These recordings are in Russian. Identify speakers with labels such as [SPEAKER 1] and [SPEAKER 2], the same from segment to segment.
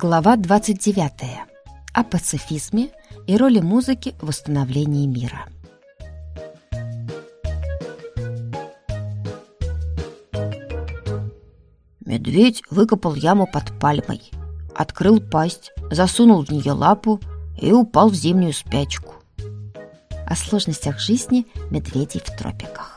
[SPEAKER 1] Глава 29. О пацифизме и роли музыки в восстановлении мира.
[SPEAKER 2] Медведь выкопал яму под пальмой, открыл пасть, засунул в нее лапу и упал в зимнюю спячку.
[SPEAKER 1] О сложностях жизни медведей в тропиках.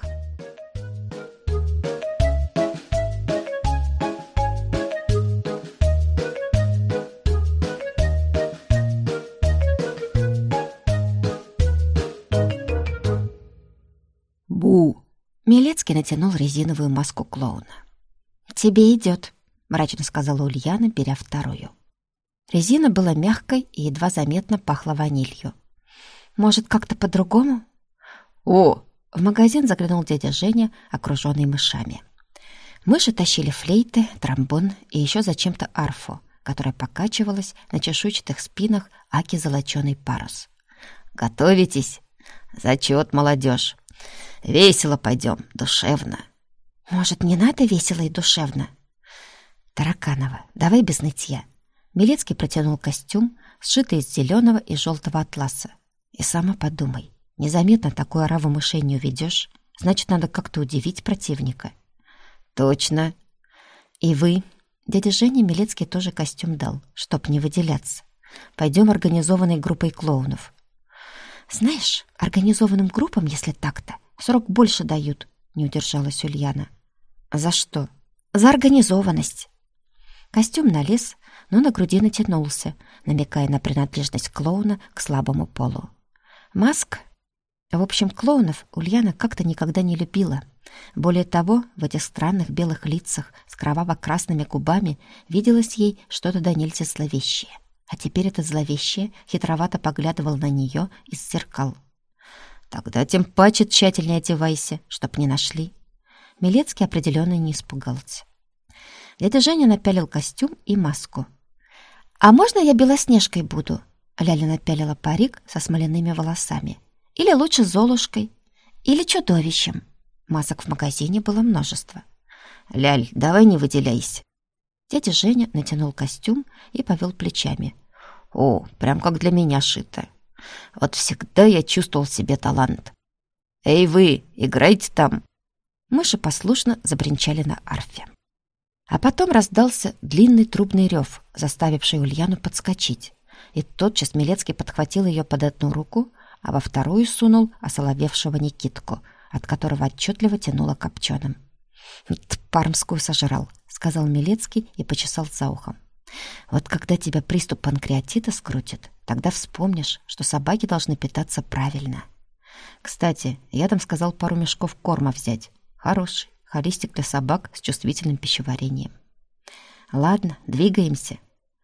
[SPEAKER 2] Бу!
[SPEAKER 1] Милецкий натянул резиновую маску клоуна. «Тебе идет», — мрачно сказала Ульяна, беря вторую. Резина была мягкой и едва заметно пахла ванилью. «Может, как-то по-другому?»
[SPEAKER 2] О!
[SPEAKER 1] В магазин заглянул дядя Женя, окруженный мышами. Мыши тащили флейты, тромбон и еще зачем-то арфу, которая покачивалась на чешуйчатых спинах аки золоченый парус.
[SPEAKER 2] Готовитесь? Зачет, молодежь! Весело пойдем, душевно.
[SPEAKER 1] Может, не надо весело и душевно? Тараканова, давай без нытья. Милецкий протянул костюм, сшитый из зеленого и желтого атласа. И сама подумай, незаметно такую ораву мышей не уведешь, значит, надо как-то удивить противника.
[SPEAKER 2] Точно.
[SPEAKER 1] И вы, дядя Женя, Милецкий тоже костюм дал, чтоб не выделяться. Пойдем организованной группой клоунов. Знаешь, организованным группам, если так-то, срок больше дают, не удержалась Ульяна. За что? За организованность. Костюм налез, но на груди натянулся, намекая на принадлежность клоуна к слабому полу. Маска. В общем, клоунов Ульяна как-то никогда не любила. Более того, в этих странных белых лицах с кроваво-красными губами виделось ей что-то до нельзя зловещее. А теперь это зловещее хитровато поглядывал на нее из зеркал.
[SPEAKER 2] Тогда тем паче тщательнее одевайся,
[SPEAKER 1] чтоб не нашли. Милецкий определенно не испугался. Дядя Женя напялил костюм и маску. «А можно я Белоснежкой буду?» Ляля напялила парик со смоляными волосами. «Или лучше Золушкой? Или чудовищем?» Масок в магазине было множество.
[SPEAKER 2] «Ляль, давай не выделяйся».
[SPEAKER 1] Дядя Женя натянул костюм и повел плечами.
[SPEAKER 2] «О, прям как для меня шито. Вот всегда я чувствовал в себе талант. Эй вы, играйте там!»
[SPEAKER 1] Мыши послушно забринчали на арфе. А потом раздался длинный трубный рев, заставивший Ульяну подскочить. И тотчас Милецкий подхватил ее под одну руку, а во вторую сунул осоловевшего Никитку, от которого отчетливо тянуло копченым. «Пармскую сожрал», — сказал Милецкий и почесал за ухом. «Вот когда тебя приступ панкреатита скрутит, тогда вспомнишь, что собаки должны питаться правильно. Кстати, я там сказал пару мешков корма взять. Хороший холистик для собак с чувствительным пищеварением. Ладно, двигаемся».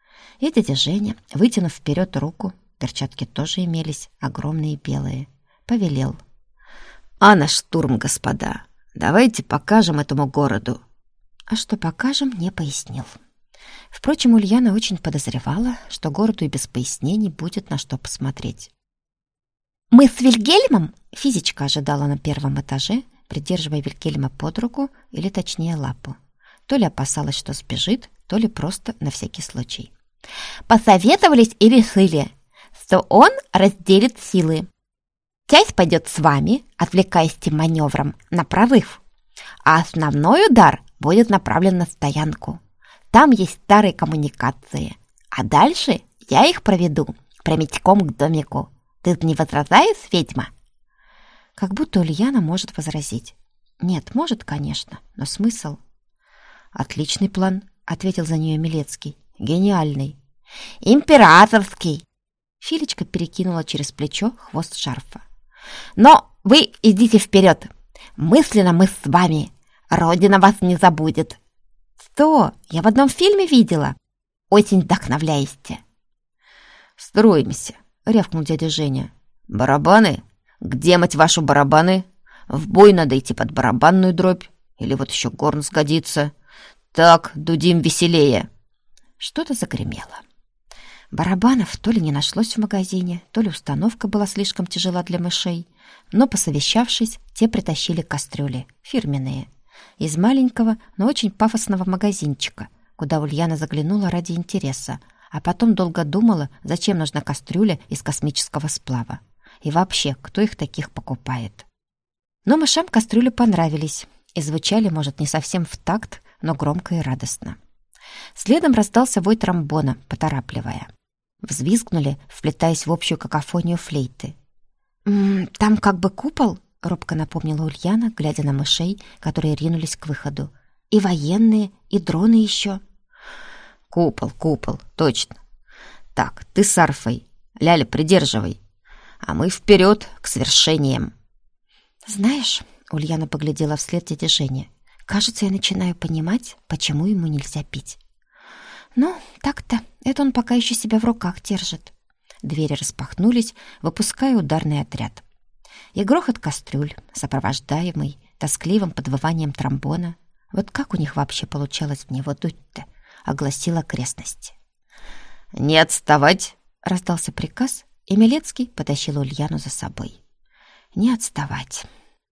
[SPEAKER 1] И дядя Женя, вытянув вперед руку, перчатки тоже имелись, огромные белые, повелел.
[SPEAKER 2] «А на штурм, господа! Давайте покажем этому городу».
[SPEAKER 1] А что покажем, не пояснил. Впрочем, Ульяна очень подозревала, что городу и без пояснений будет на что посмотреть. «Мы с Вильгельмом?» Физичка ожидала на первом этаже, придерживая Вильгельма под руку, или точнее лапу. То ли опасалась, что сбежит, то ли просто на всякий случай. «Посоветовались и решили, что он разделит силы. Часть пойдет с вами, отвлекаясь тем маневром на прорыв, а основной удар будет направлен на стоянку. Там есть старые коммуникации, а дальше я их проведу прямиком к домику. Ты не возражаешь, ведьма?» Как будто Ульяна может возразить. Нет, может, конечно, но смысл? «Отличный план», — ответил за нее Милецкий. «Гениальный». «Императорский!» Филечка перекинула через плечо хвост шарфа. «Но вы идите вперед! Мысленно мы с вами! Родина вас не забудет!» «Что? Я в одном фильме видела!» «Очень вдохновляете!»
[SPEAKER 2] «Строимся!» — рявкнул дядя Женя. «Барабаны? Где, мать вашу, барабаны? В бой надо идти под барабанную дробь. Или вот еще горн сгодится. Так, дудим веселее!» Что-то загремело. Барабанов то ли не нашлось в магазине, то ли установка была слишком тяжела для мышей, но, посовещавшись, те притащили кастрюли, фирменные, из маленького, но очень пафосного магазинчика, куда Ульяна заглянула ради интереса,
[SPEAKER 1] А потом долго думала, зачем нужна кастрюля из космического сплава. И вообще, кто их таких покупает? Но мышам кастрюли понравились и звучали, может, не совсем в такт, но громко и радостно. Следом раздался вой тромбона, поторапливая. Взвизгнули, вплетаясь в общую какофонию флейты. «Там как бы купол», — робко напомнила Ульяна, глядя на мышей, которые ринулись к выходу. «И военные, и дроны еще».
[SPEAKER 2] Купол, точно. Так, ты с арфой. Ляля, придерживай. А мы вперед к свершениям».
[SPEAKER 1] «Знаешь», — Ульяна поглядела вслед дяде Жене, «кажется, я начинаю понимать, почему ему нельзя пить». «Ну, так-то, это он пока еще себя в руках держит». Двери распахнулись, выпуская ударный отряд. И грохот кастрюль, сопровождаемый тоскливым подвыванием тромбона. Вот как у них вообще получалось в него дуть-то? Огласил окрестности.
[SPEAKER 2] «Не отставать!»
[SPEAKER 1] — раздался приказ, и Милецкий потащил Ульяну за собой. «Не отставать!»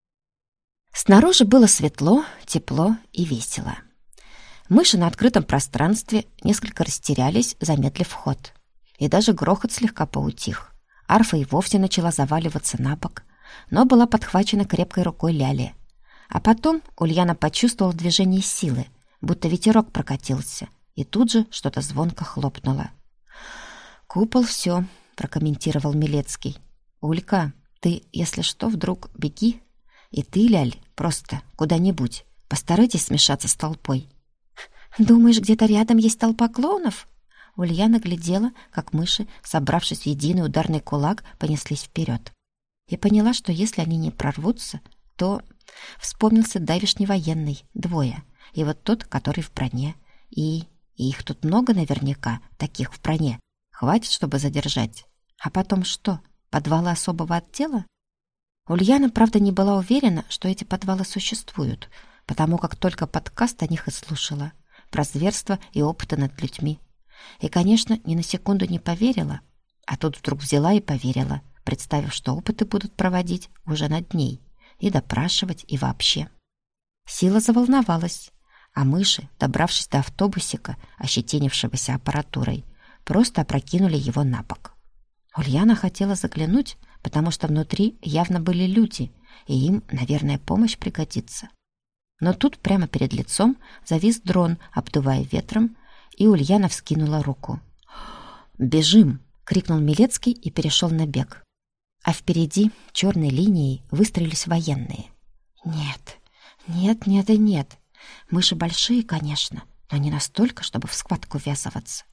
[SPEAKER 1] Снаружи было светло, тепло и весело. Мыши на открытом пространстве несколько растерялись, замедлив ход. И даже грохот слегка поутих. Арфа и вовсе начала заваливаться на бок, но была подхвачена крепкой рукой Ляли. А потом Ульяна почувствовала движение силы, будто ветерок прокатился, и тут же что-то звонко хлопнуло. «Купол все», — прокомментировал Милецкий. «Улька, ты, если что, вдруг беги. И ты, Ляль, просто куда-нибудь. Постарайтесь смешаться с толпой». «Думаешь, где-то рядом есть толпа клоунов?» Ульяна глядела, как мыши, собравшись в единый ударный кулак, понеслись вперед. И поняла, что если они не прорвутся, то... Вспомнился давишний военный, двое. И вот тот, который в броне. И их тут много наверняка, таких в броне. Хватит, чтобы задержать. А потом что, подвалы особого отдела? Ульяна, правда, не была уверена, что эти подвалы существуют, потому как только подкаст о них и слушала. Про зверства и опыты над людьми. И, конечно, ни на секунду не поверила. А тут вдруг взяла и поверила, представив, что опыты будут проводить уже над ней. И допрашивать, и вообще. Сила заволновалась, а мыши, добравшись до автобусика, ощетинившегося аппаратурой, просто опрокинули его на бок. Ульяна хотела заглянуть, потому что внутри явно были люди, и им, наверное, помощь пригодится. Но тут прямо перед лицом завис дрон, обдувая ветром, и Ульяна вскинула руку. «Бежим!» — крикнул Милецкий и перешел на бег. А впереди черной линией выстроились военные. Нет. Мыши большие, конечно, но не настолько, чтобы в схватку ввязываться.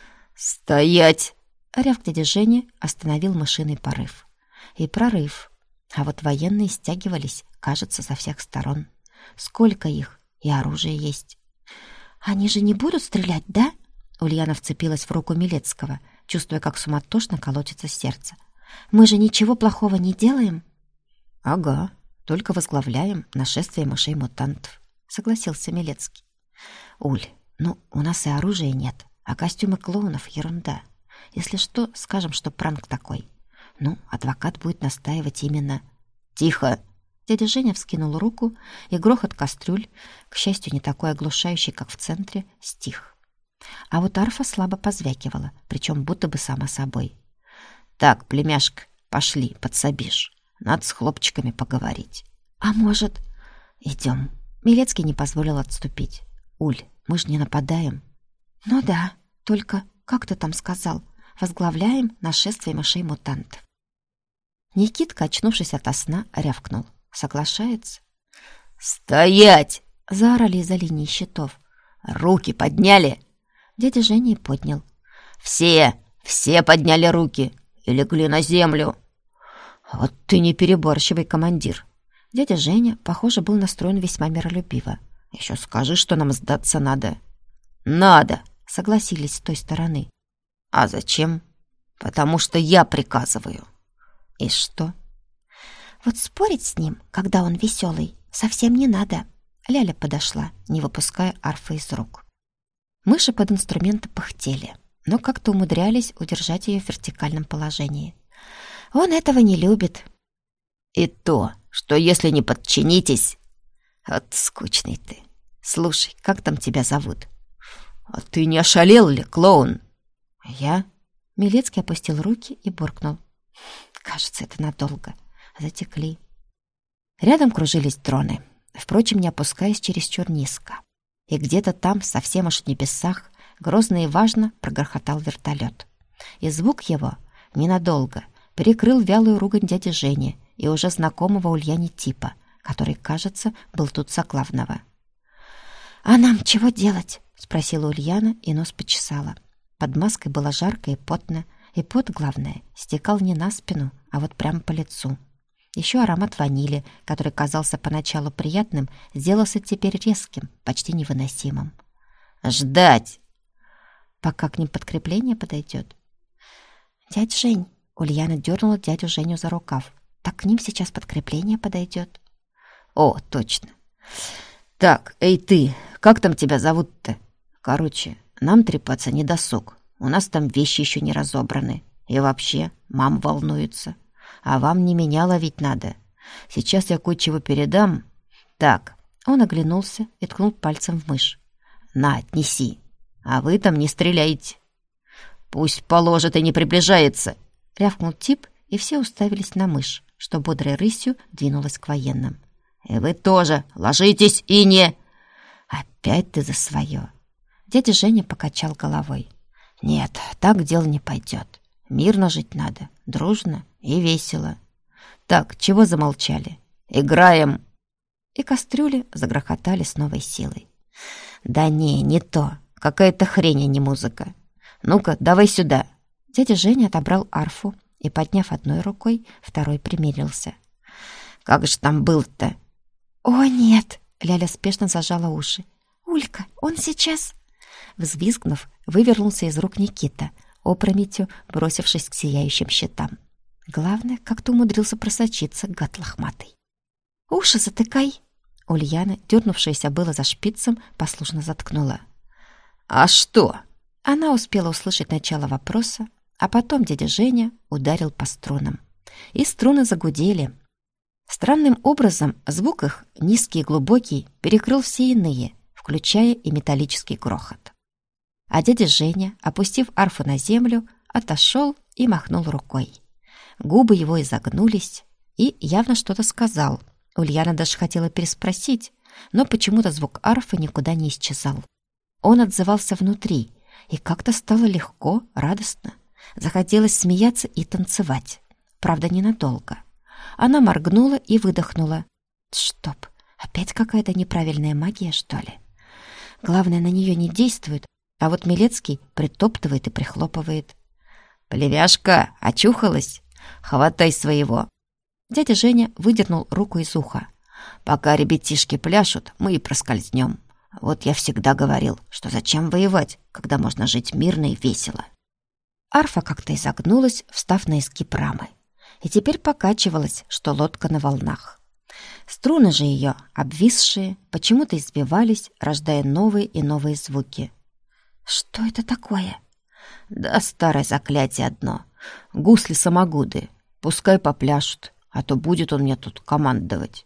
[SPEAKER 2] «Стоять!»
[SPEAKER 1] — рявк дяди Жени остановил мышиный порыв. И прорыв. А вот военные стягивались, кажется, со всех сторон. Сколько их, и оружие есть. «Они же не будут стрелять, да?» Ульяна вцепилась в руку Милецкого, чувствуя, как суматошно колотится сердце. «Мы же ничего плохого не делаем?» «Ага, только возглавляем нашествие мышей-мутантов», — согласился Милецкий. «Уль, у нас и оружия нет, а костюмы клоунов — ерунда. Если что, скажем, что пранк такой. Адвокат будет настаивать именно...» «Тихо!» Дядя Женя вскинул руку, и грохот кастрюль, к счастью, не такой оглушающий, как в центре, стих. А вот арфа слабо позвякивала, причем будто бы сама собой. «Так, племяшка, пошли, подсобишь. Надо с хлопчиками поговорить». «А может...» «Идем». Милецкий не позволил отступить. «Уль, мы же не нападаем». «Ну да, только, как ты там сказал, возглавляем нашествие мышей-мутантов». Никитка, очнувшись ото сна, рявкнул. «Соглашается?»
[SPEAKER 2] «Стоять!»
[SPEAKER 1] — заорали из-за линии щитов.
[SPEAKER 2] «Руки подняли!»
[SPEAKER 1] Дядя Женя поднял.
[SPEAKER 2] Все подняли руки и легли на землю!»
[SPEAKER 1] «Вот ты не переборщивай, командир!» Дядя Женя, похоже, был настроен весьма миролюбиво. «Еще скажи, что нам сдаться надо».
[SPEAKER 2] «Надо!»
[SPEAKER 1] — согласились с той стороны.
[SPEAKER 2] «А зачем?» «Потому что я приказываю».
[SPEAKER 1] «И что?» «Вот спорить с ним, когда он веселый, совсем не надо». Ляля подошла, не выпуская арфы из рук. Мыши под инструменты пыхтели, но как-то умудрялись удержать ее в вертикальном положении. Он этого не любит.
[SPEAKER 2] «И то, что если не подчинитесь...»
[SPEAKER 1] «Вот скучный ты. Слушай, как там тебя зовут?»
[SPEAKER 2] «А ты не ошалел ли, клоун?» Я?
[SPEAKER 1] Милецкий опустил руки и буркнул. Кажется, это надолго. Затекли. Рядом кружились дроны, впрочем, не опускаясь чересчур низко. И где-то там, совсем уж в небесах, грозно и важно прогрохотал вертолет. И звук его ненадолго перекрыл вялую ругань дяди Жени и уже знакомого Ульяне типа, который, кажется, был тут за главного. «А нам чего делать?» — спросила Ульяна и нос почесала. Под маской было жарко и потно, и пот, главное, стекал не на спину, а вот прямо по лицу. Еще аромат ванили, который казался поначалу приятным, сделался теперь резким, почти невыносимым.
[SPEAKER 2] «Ждать!»
[SPEAKER 1] «Пока к ним подкрепление подойдет». «Дядь Жень!» — Ульяна дернула дядю Женю за рукав. «Так к ним сейчас подкрепление подойдет».
[SPEAKER 2] «О, точно! Так, эй ты, как там тебя зовут-то? Короче, нам трепаться не досуг. У нас там вещи еще не разобраны. И вообще, мама волнуется. А вам не меня ловить надо. Сейчас я кое-чего передам. Так».
[SPEAKER 1] Он оглянулся и ткнул пальцем в мышь.
[SPEAKER 2] «На, отнеси. А вы там не стреляйте». «Пусть положит и не приближается»,
[SPEAKER 1] — рявкнул тип, и все уставились на мышь, что бодрой рысью двинулась к военным.
[SPEAKER 2] «И вы тоже ложитесь и не...»
[SPEAKER 1] «Опять ты за свое!» Дядя Женя покачал головой. «Нет, так дело не пойдет. Мирно жить надо, дружно и весело. Так, чего замолчали?
[SPEAKER 2] Играем!»
[SPEAKER 1] И кастрюли загрохотали с новой силой.
[SPEAKER 2] «Да не то. Какая-то хрень, а не музыка. Ну-ка, давай сюда!»
[SPEAKER 1] Дядя Женя отобрал арфу и, подняв одной рукой, второй примерился.
[SPEAKER 2] «Как же там был-то?»
[SPEAKER 1] «О, нет!» — Ляля спешно зажала уши. «Улька, он сейчас...» Взвизгнув, вывернулся из рук Никита, опрометью бросившись к сияющим щитам. Главное, как-то умудрился просочиться, гад лохматый. «Уши затыкай!» Ульяна, дернувшаяся было за шпицем, послушно заткнула.
[SPEAKER 2] «А что?»
[SPEAKER 1] Она успела услышать начало вопроса, а потом дядя Женя ударил по струнам. И струны загудели. Странным образом звук их, низкий и глубокий, перекрыл все иные, включая и металлический грохот. А дядя Женя, опустив арфу на землю, отошел и махнул рукой. Губы его изогнулись и явно что-то сказал. Ульяна даже хотела переспросить, но почему-то звук арфы никуда не исчезал. Он отзывался внутри, и как-то стало легко, радостно. Захотелось смеяться и танцевать. Правда, ненадолго. Она моргнула и выдохнула. Чтоб, опять какая-то неправильная магия, что ли? Главное, на нее не действует, а вот Милецкий притоптывает и прихлопывает.
[SPEAKER 2] «Плевяшка, очухалась? Хватай своего!»
[SPEAKER 1] Дядя Женя выдернул руку из уха.
[SPEAKER 2] «Пока ребятишки пляшут, мы и проскользнем. Вот я всегда говорил, что зачем воевать, когда можно жить мирно и весело».
[SPEAKER 1] Арфа как-то изогнулась, встав на изгиб рамы, и теперь покачивалась, что лодка на волнах. Струны же ее, обвисшие, почему-то избивались, рождая новые и новые звуки. «Что это такое?»
[SPEAKER 2] «Да старое заклятие одно. Гусли-самогуды. Пускай попляшут, а то будет он мне тут командовать.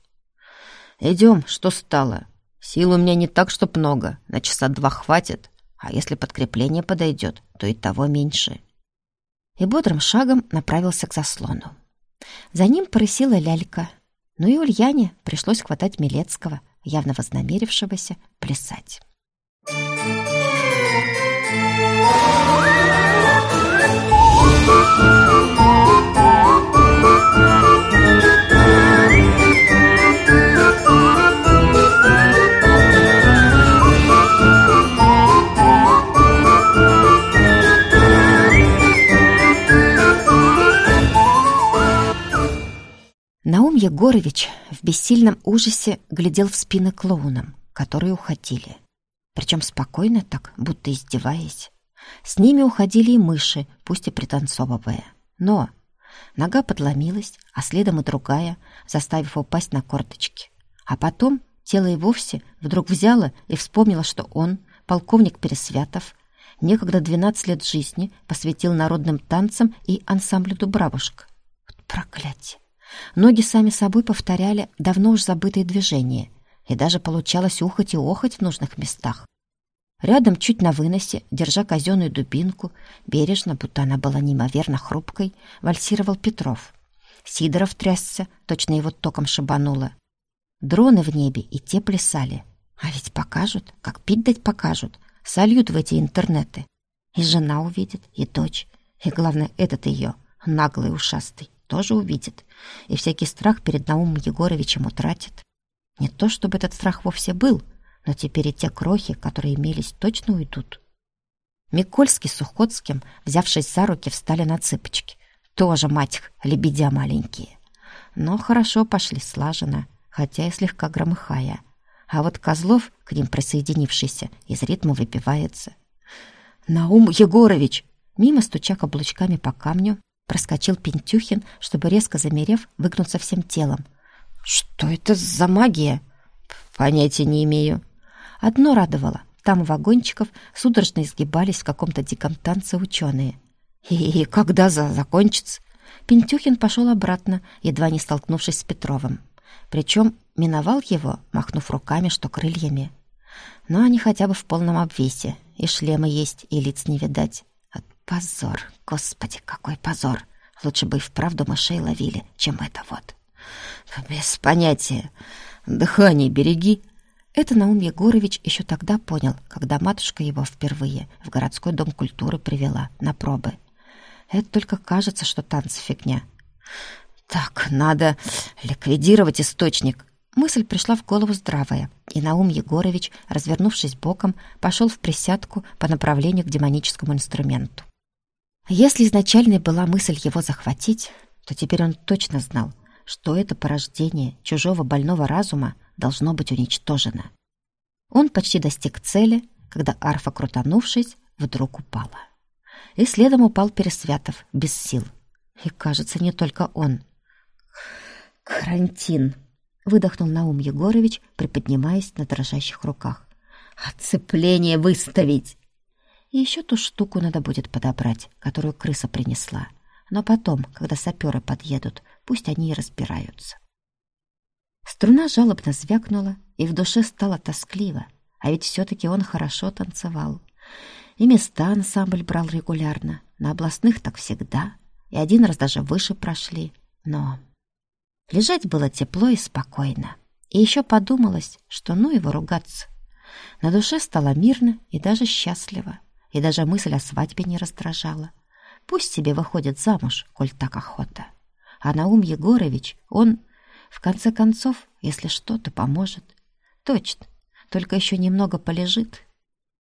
[SPEAKER 2] Идем, что стало. Сил у меня не так, чтоб много, на часа 2 хватит, а если подкрепление подойдет, то и того меньше».
[SPEAKER 1] И бодрым шагом направился к заслону. За ним порысила лялька, но и Ульяне пришлось хватать Милецкого, явно вознамерившегося плясать. Наум Егорович в бессильном ужасе глядел в спины клоунам, которые уходили. Причем спокойно так, будто издеваясь. С ними уходили и мыши, пусть и пританцовывая. Но нога подломилась, а следом и другая, заставив упасть на корточки. А потом тело и вовсе вдруг взяло и вспомнило, что он, полковник Пересвятов, некогда 12 лет жизни посвятил народным танцам и ансамблю «Дубравушка». Вот проклятие! Ноги сами собой повторяли давно уж забытые движения, и даже получалось ухать и охать в нужных местах. Рядом, чуть на выносе, держа казенную дубинку, бережно, будто она была неимоверно хрупкой, вальсировал Петров. Сидоров трясся, точно его током шибануло. Дроны в небе и те плясали. А ведь покажут, как пить дать покажут, сольют в эти интернеты. И жена увидит, и дочь, и, главное, этот ее, наглый ушастый, тоже увидит, и всякий страх перед Наумом Егоровичем утратит. Не то чтобы этот страх вовсе был, но теперь и те крохи, которые имелись, точно уйдут. Микольский с Сухотским, взявшись за руки, встали на цыпочки. Тоже, мать их, лебедя маленькие. Но хорошо пошли, слаженно, хотя и слегка громыхая. А вот Козлов, к ним присоединившийся, из ритма выбивается. «Наум Егорович!» Мимо, стуча каблучками по камню, проскочил Пентюхин, чтобы, резко замерев, выгнуться всем телом. «Что это за магия?» «Понятия не имею». Одно радовало. Там у вагончиков судорожно изгибались в каком-то диком танце ученые. «И когда закончится?» Пентюхин пошел обратно, едва не столкнувшись с Петровым. Причем миновал его, махнув руками, что крыльями. Но они хотя бы в полном обвесе. И шлемы есть, и лиц не видать. Позор, господи, какой позор! Лучше бы и вправду мышей ловили, чем это вот. Без понятия. Дыхание береги. Это Наум Егорович еще тогда понял, когда матушка его впервые в городской дом культуры привела на пробы. Это только кажется, что танцы фигня. Так, надо ликвидировать источник. Мысль пришла в голову здравая, и Наум Егорович, развернувшись боком, пошел в присядку по направлению к демоническому инструменту. Если изначальной была мысль его захватить, то теперь он точно знал, что это порождение чужого больного разума должно быть уничтожено. Он почти достиг цели, когда арфа, крутанувшись, вдруг упала. И следом упал Пересвятов, без сил. И, кажется, не только он. «Карантин!» — выдохнул Наум Егорович, приподнимаясь на дрожащих руках. «Отцепление выставить!» И еще ту штуку надо будет подобрать, которую крыса принесла. Но потом, когда саперы подъедут, пусть они и разбираются. Струна жалобно звякнула, и в душе стало тоскливо. А ведь все-таки он хорошо танцевал. И места ансамбль брал регулярно, на областных так всегда, и один раз даже выше прошли. Но лежать было тепло и спокойно. И еще подумалось, что ну его ругаться. На душе стало мирно и даже счастливо. И даже мысль о свадьбе не раздражала. Пусть себе выходит замуж, коль так охота. А Наум Егорович, он, в конце концов, если что-то поможет. Точно, только еще немного полежит,